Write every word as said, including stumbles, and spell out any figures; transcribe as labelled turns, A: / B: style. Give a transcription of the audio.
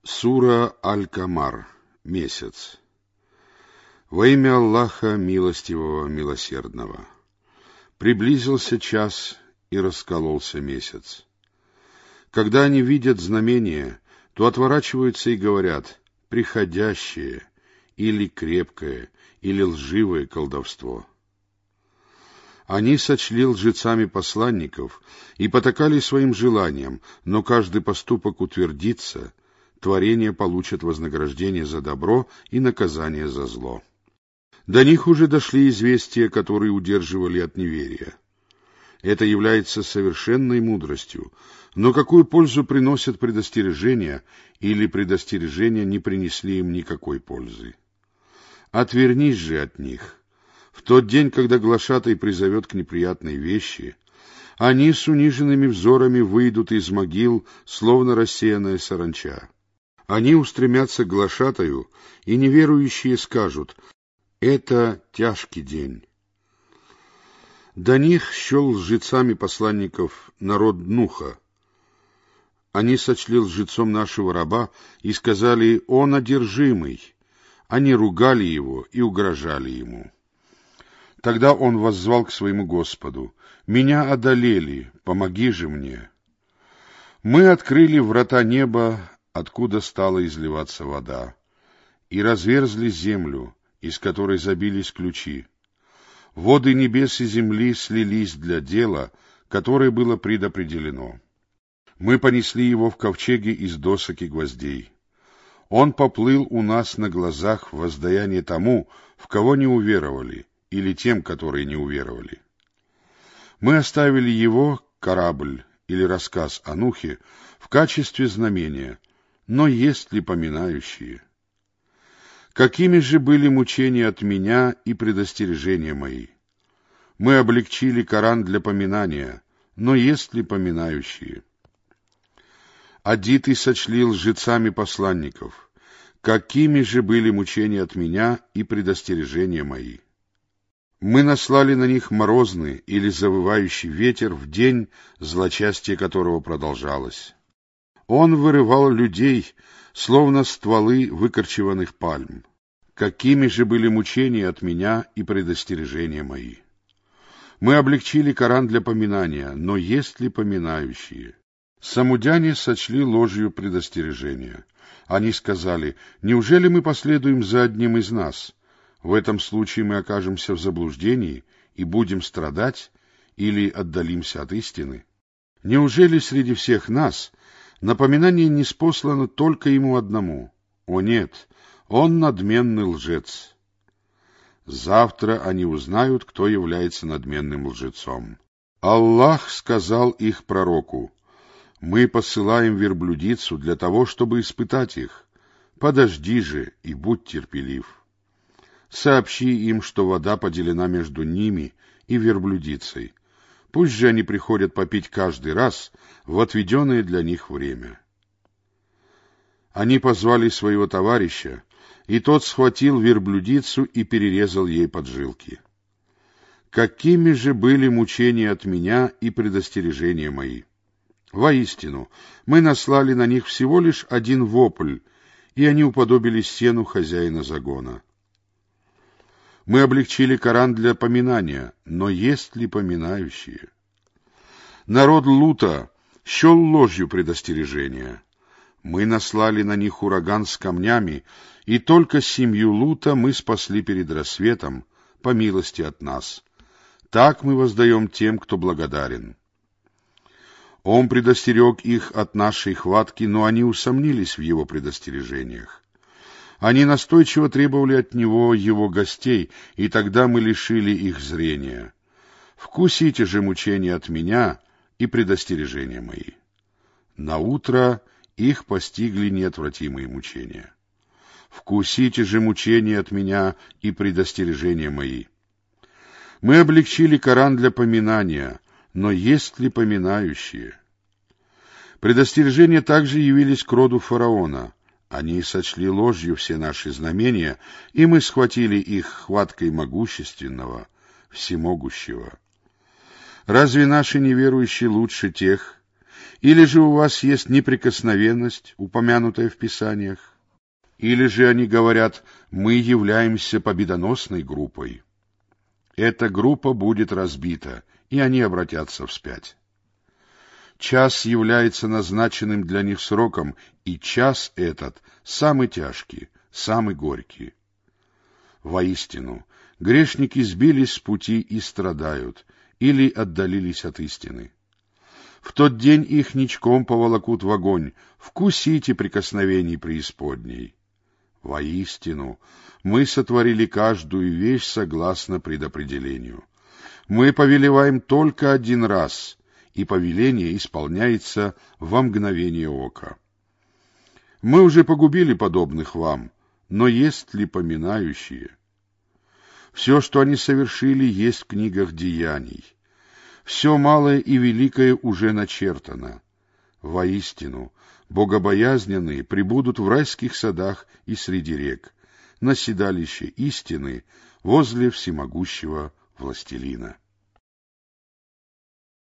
A: Сура Аль-Камар. Месяц. Во имя Аллаха Милостивого, Милосердного. Приблизился час, и раскололся месяц. Когда они видят знамение, то отворачиваются и говорят: приходящее, или крепкое, или лживое колдовство. Они сочли лжецами посланников и потакали своим желаниям, но каждый поступок утвердится, творения получат вознаграждение за добро и наказание за зло. До них уже дошли известия, которые удерживали от неверия. Это является совершенной мудростью, но какую пользу приносят предостережения, или предостережения не принесли им никакой пользы? Отвернись же от них. В тот день, когда глашатай призовет к неприятной вещи, они с униженными взорами выйдут из могил, словно рассеянная саранча. Они устремятся к глашатаю, и неверующие скажут: это тяжкий день. До них счел лжецами посланников народ Нуха. Они сочли лжецом нашего раба и сказали: он одержимый. Они ругали его и угрожали ему. Тогда он воззвал к своему Господу: меня одолели, помоги же мне. Мы открыли врата неба, откуда стала изливаться вода, и разверзли землю, из которой забились ключи. Воды небес и земли слились для дела, которое было предопределено. Мы понесли его в ковчеге из досок и гвоздей. Он поплыл у нас на глазах в воздаяние тому, в кого не уверовали, или тем, которые не уверовали. Мы оставили его, корабль или рассказ о Нухе, в качестве знамения, но есть ли поминающие? Какими же были мучения от меня и предостережения мои? Мы облегчили Коран для поминания, но есть ли поминающие? Адиты сочли лжецами посланников. Какими же были мучения от меня и предостережения мои? Мы наслали на них морозный или завывающий ветер в день, злочастие которого продолжалось. Он вырывал людей, словно стволы выкорчеванных пальм. Какими же были мучения от меня и предостережения мои? Мы облегчили Коран для поминания, но есть ли поминающие? Самудяне сочли ложью предостережения. Они сказали: неужели мы последуем за одним из нас? В этом случае мы окажемся в заблуждении и будем страдать, или отдалимся от истины? Неужели среди всех нас напоминание ниспослано только ему одному? О нет, он надменный лжец. Завтра они узнают, кто является надменным лжецом. Аллах сказал их пророку: мы посылаем верблюдицу для того, чтобы испытать их. Подожди же и будь терпелив. Сообщи им, что вода поделена между ними и верблюдицей. Пусть же они приходят попить каждый раз в отведенное для них время. Они позвали своего товарища, и тот схватил верблюдицу и перерезал ей поджилки. Какими же были мучения от меня и предостережения мои? Воистину, мы наслали на них всего лишь один вопль, и они уподобились сену хозяина загона. Мы облегчили Коран для поминания, но есть ли поминающие? Народ Лута счел ложью предостережения. Мы наслали на них ураган с камнями, и только семью Лута мы спасли перед рассветом, по милости от нас. Так мы воздаем тем, кто благодарен. Он предостерег их от нашей хватки, но они усомнились в его предостережениях. Они настойчиво требовали от него его гостей, и тогда мы лишили их зрения. Вкусите же мучения от меня и предостережения мои. Наутро их постигли неотвратимые мучения. Вкусите же мучения от меня и предостережения мои. Мы облегчили Коран для поминания, но есть ли поминающие? Предостережения также явились к роду фараона. Они сочли ложью все наши знамения, и мы схватили их хваткой могущественного, всемогущего. Разве наши неверующие лучше тех? Или же у вас есть неприкосновенность, упомянутая в Писаниях? Или же они говорят: мы являемся победоносной группой? Эта группа будет разбита, и они обратятся вспять. Час является назначенным для них сроком, и час этот самый тяжкий, самый горький. Воистину, грешники сбились с пути и страдают, или отдалились от истины. В тот день их ничком поволокут в огонь, вкусите прикосновений преисподней. Воистину, мы сотворили каждую вещь согласно предопределению. Мы повелеваем только один раз, и повеление исполняется во мгновение ока. Мы уже погубили подобных вам, но есть ли поминающие? Все, что они совершили, есть в книгах деяний. Все малое и великое уже начертано. Воистину, богобоязненные пребудут в райских садах и среди рек, на седалище истины возле всемогущего властелина.